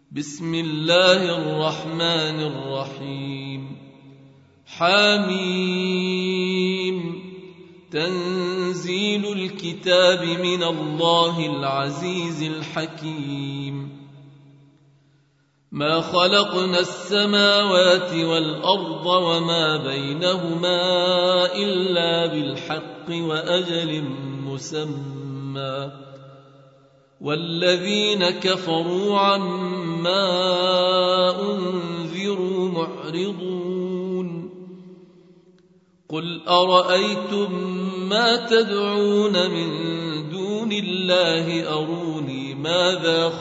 بسم الله الرحمن الرحيم. حميم. تنزيل الكتاب من الله العزيز الحكيم. ما خلقنا السماوات والأرض وما بينهما إلا بالحق وأجل مسمى، والذين كفروا عما أنذروا معرضون. قل أرأيتم ما تدعون من دون الله أروني ماذا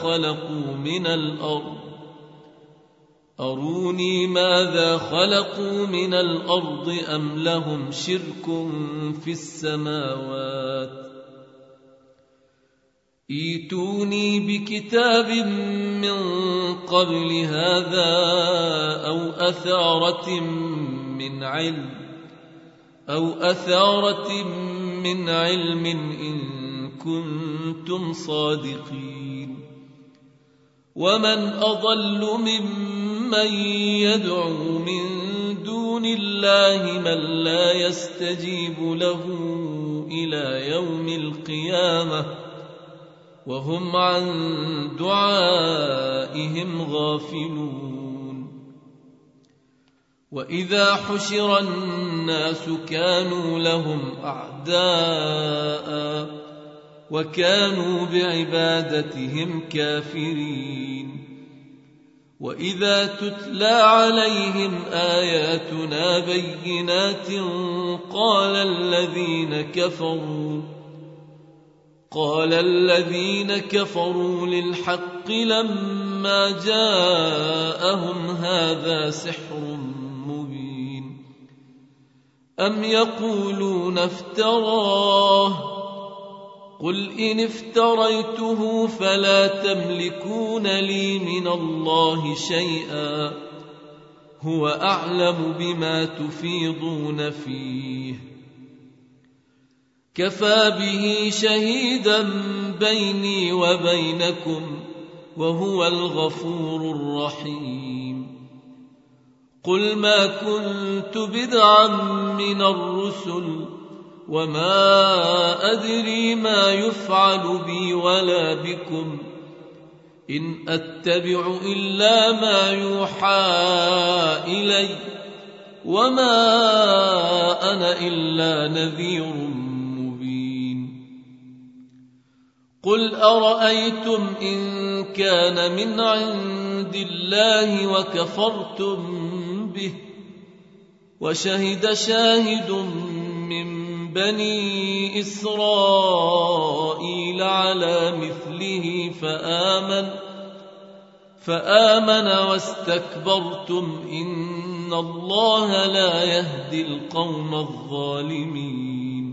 خلقوا من الأرض أم لهم شرك في السماوات. ائتوني بكتاب من قبل هذا أو أثارة من علم إن كنتم صادقين. ومن أضل ممن يدعو من دون الله من لا يستجيب له إلى يوم القيامة وهم عن دعائهم غافلون. وإذا حشر الناس كانوا لهم أعداء وكانوا بعبادتهم كافرين. وإذا تتلى عليهم آياتنا بينات قال الذين كفروا للحق لما جاءهم هذا سحر مبين. أم يقولون افتراه قل إن افتريته فلا تملكون لي من الله شيئا هو أعلم بما تفيضون فيه. كفى به شهيدا بيني وبينكم وهو الغفور الرحيم. قل ما كنت بدعا من الرسل وما أدري ما يفعل بي ولا بكم إن أتبع إلا ما يوحى إلي وما أنا إلا نذير مبين. قل أرأيتم إن كان من عند الله وكفرتم به وشهد شاهد من بني إسرائيل على مثله فآمن واستكبرتم إن الله لا يهدي القوم الظالمين.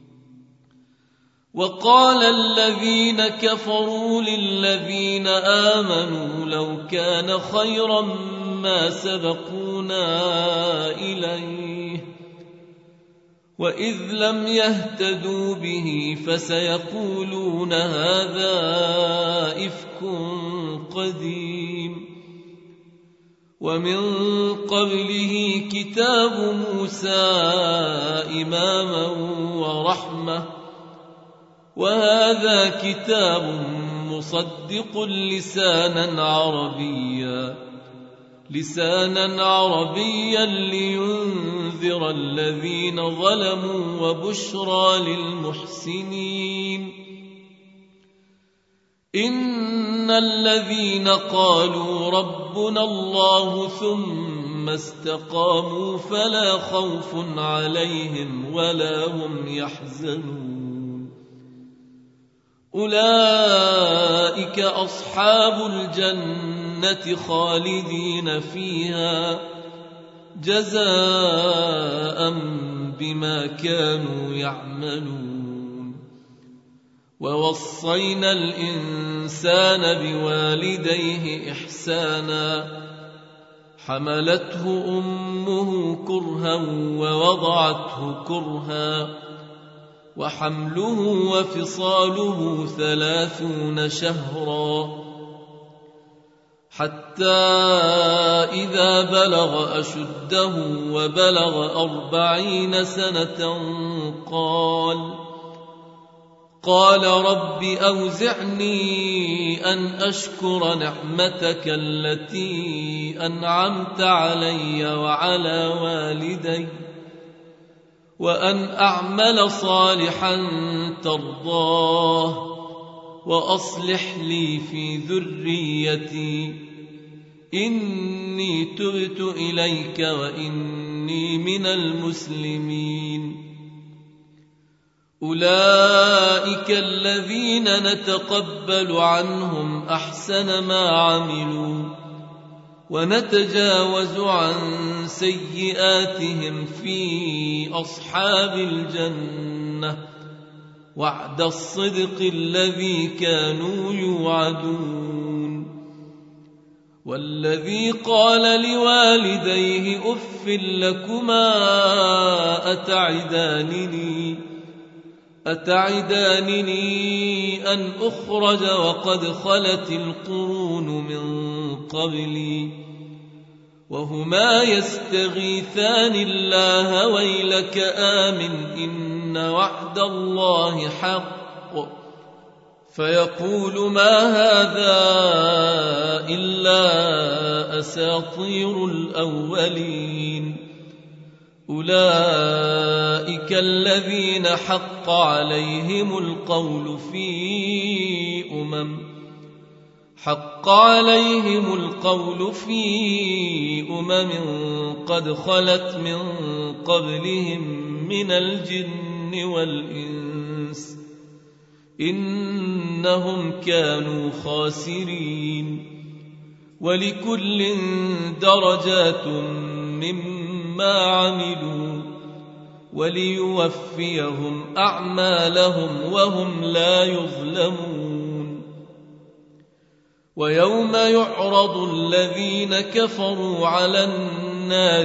وقال الذين كفروا للذين آمنوا لو كان خيرا ما سبقونا إليه وإذ لم يهتدوا به فسيقولون هذا إفك قديم. ومن قبله كتاب موسى إماما ورحمة وهذا كتاب مصدق لسانا عربيا لينذر الذين ظلموا وبشرى للمحسنين. إن الذين قالوا ربنا الله ثم استقاموا فلا خوف عليهم ولا هم يحزنون. أولئك أصحاب الجنة خالدين فيها جزاء بما كانوا يعملون. ووصينا الإنسان بوالديه إحسانا حملته أمه كرها ووضعته كرها وحمله وفصاله 30 شهرا حتى إذا بلغ أشده وبلغ 40 سنة قال رب أوزعني أن أشكر نعمتك التي أنعمت علي وعلى والدي وأن أعمل صالحا ترضاه وأصلح لي في ذريتي إني تبت إليك وإني من المسلمين. أولئك الذين نتقبل عنهم أحسن ما عملوا ونتجاوز عن سيئاتهم في أصحاب الجنة وعد الصدق الذي كانوا يوعدون. والذي قال لوالديه أف لكما أتعدانني أن أخرج وقد خلت القرون من قبلي وهما يستغيثان الله ويلك آمن إن وعد الله حق فيقول ما هذا إلا أساطير الأولين. أولئك الذين حق عليهم القول في قد خلت من قبلهم من الجن والإنس إنهم كانوا خاسرين. ولكل درجات مما عملوا وليوفيهم أعمالهم وهم لا يظلمون. ويوم يعرض الذين كفروا على النار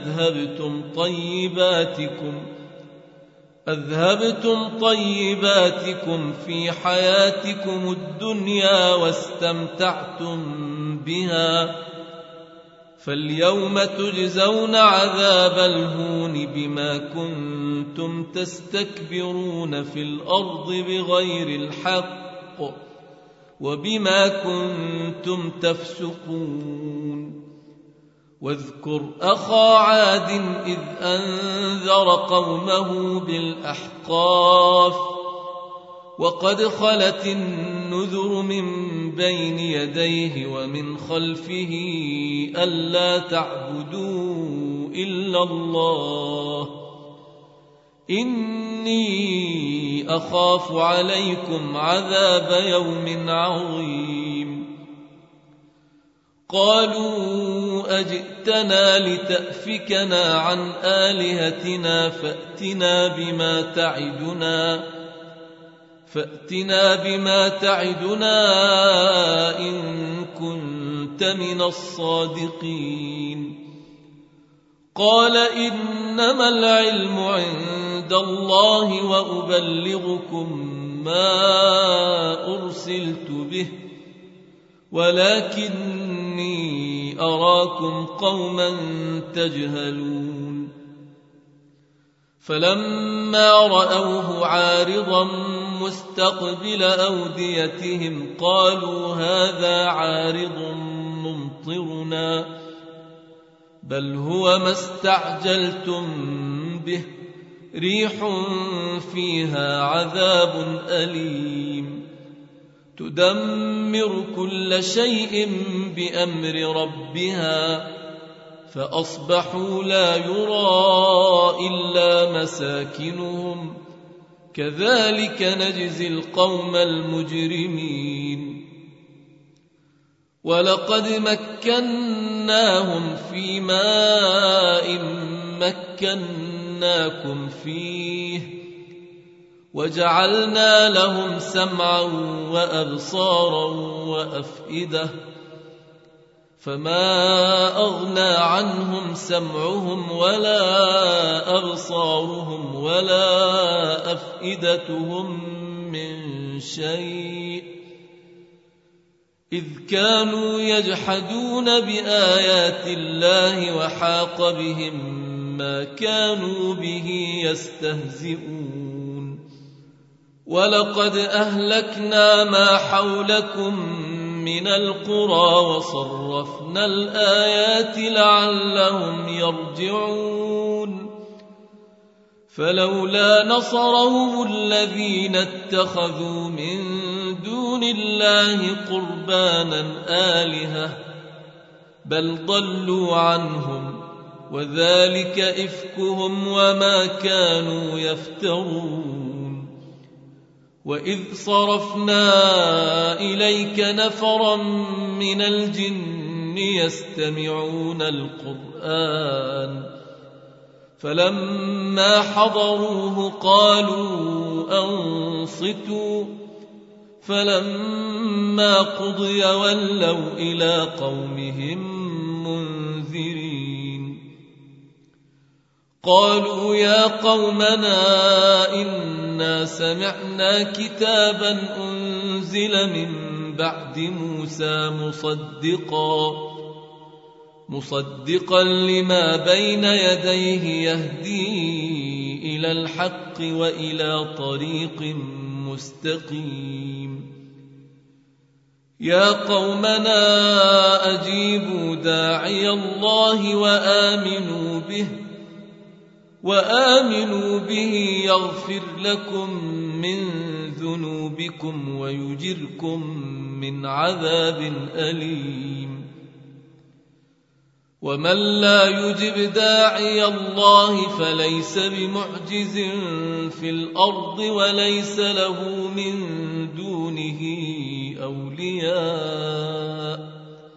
أذهبتم طيباتكم في حياتكم الدنيا واستمتعتم بها فاليوم تجزون عذاب الهون بما كنتم تستكبرون في الأرض بغير الحق وبما كنتم تفسقون. واذكر أخا عاد إذ أنذر قومه بالأحقاف وقد خلت النذر من بين يديه ومن خلفه ألا تعبدوا إلا الله إني أخاف عليكم عذاب يوم عظيم. قالوا أجئتنا لتأفكنا عن آلهتنا فأتنا بما تعدنا إن كنت من الصادقين. قال إنما العلم عند الله وأبلغكم ما أرسلت به ولكني أراكم قوما تجهلون. فلما رأوه عارضا مستقبل أوديتهم قالوا هذا عارض ممطرنا بل هو ما استعجلتم به ريح فيها عذاب أليم تدمر كل شيء بأمر ربها فأصبحوا لا يرى إلا مساكنهم كذلك نجزي القوم المجرمين. ولقد مكناهم في ماء مكناكم فيه وجعلنا لهم سمعا وأبصارا وأفئدة فما أغنى عنهم سمعهم ولا أبصارهم ولا أفئدتهم من شيء إذ كانوا يجحدون بآيات الله وحاق بهم ما كانوا به يستهزئون ولقد أهلكنا ما حولكم من القرى وصرفنا الآيات لعلهم يرجعون فلولا نصرهم الذين اتخذوا من دون الله قربانا آلهة بل ضلوا عنهم وذلك إفكهم وما كانوا يفترون وإذ صرفنا إليك نفرا من الجن يستمعون القرآن فلما حضروه قالوا أنصتوا فلما قضي ولوا إلى قومهم منذرين قالوا يا قومنا إنا سمعنا كتابا أنزل من بعد موسى مصدقا لما بين يديه يهدي إلى الحق وإلى طريق مستقيم يا قومنا أجيبوا داعي الله وآمنوا به يغفر لكم من ذنوبكم ويجركم من عذاب أليم ومن لا يجب داعي الله فليس بمعجز في الأرض وليس له من دونه أولياء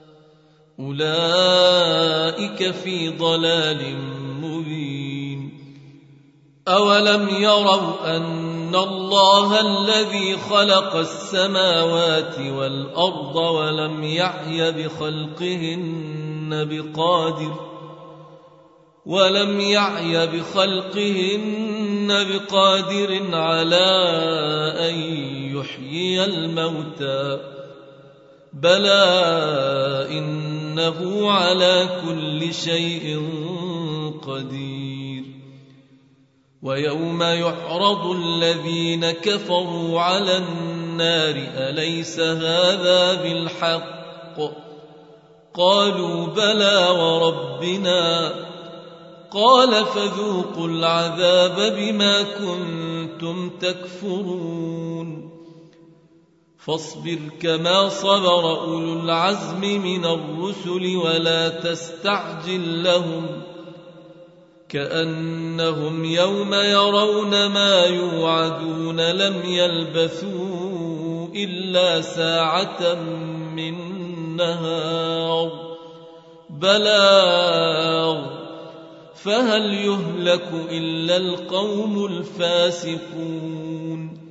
أولئك في ضلال مبين أولم يروا أن الله الذي خلق السماوات والأرض ولم يعي بخلقهن بقادر على أن يحيي الموتى بلى إنه على كل شيء قدير ويوم يعرض الذين كفروا على النار أليس هذا بالحق قالوا بلى وربنا قال فذوقوا العذاب بما كنتم تكفرون فاصبر كما صبر أولو العزم من الرسل ولا تستعجل لهم كأنهم يوم يرون ما يوعدون لم يلبثوا إلا ساعة من نهار بلاغ فهل يهلك إلا القوم الفاسقون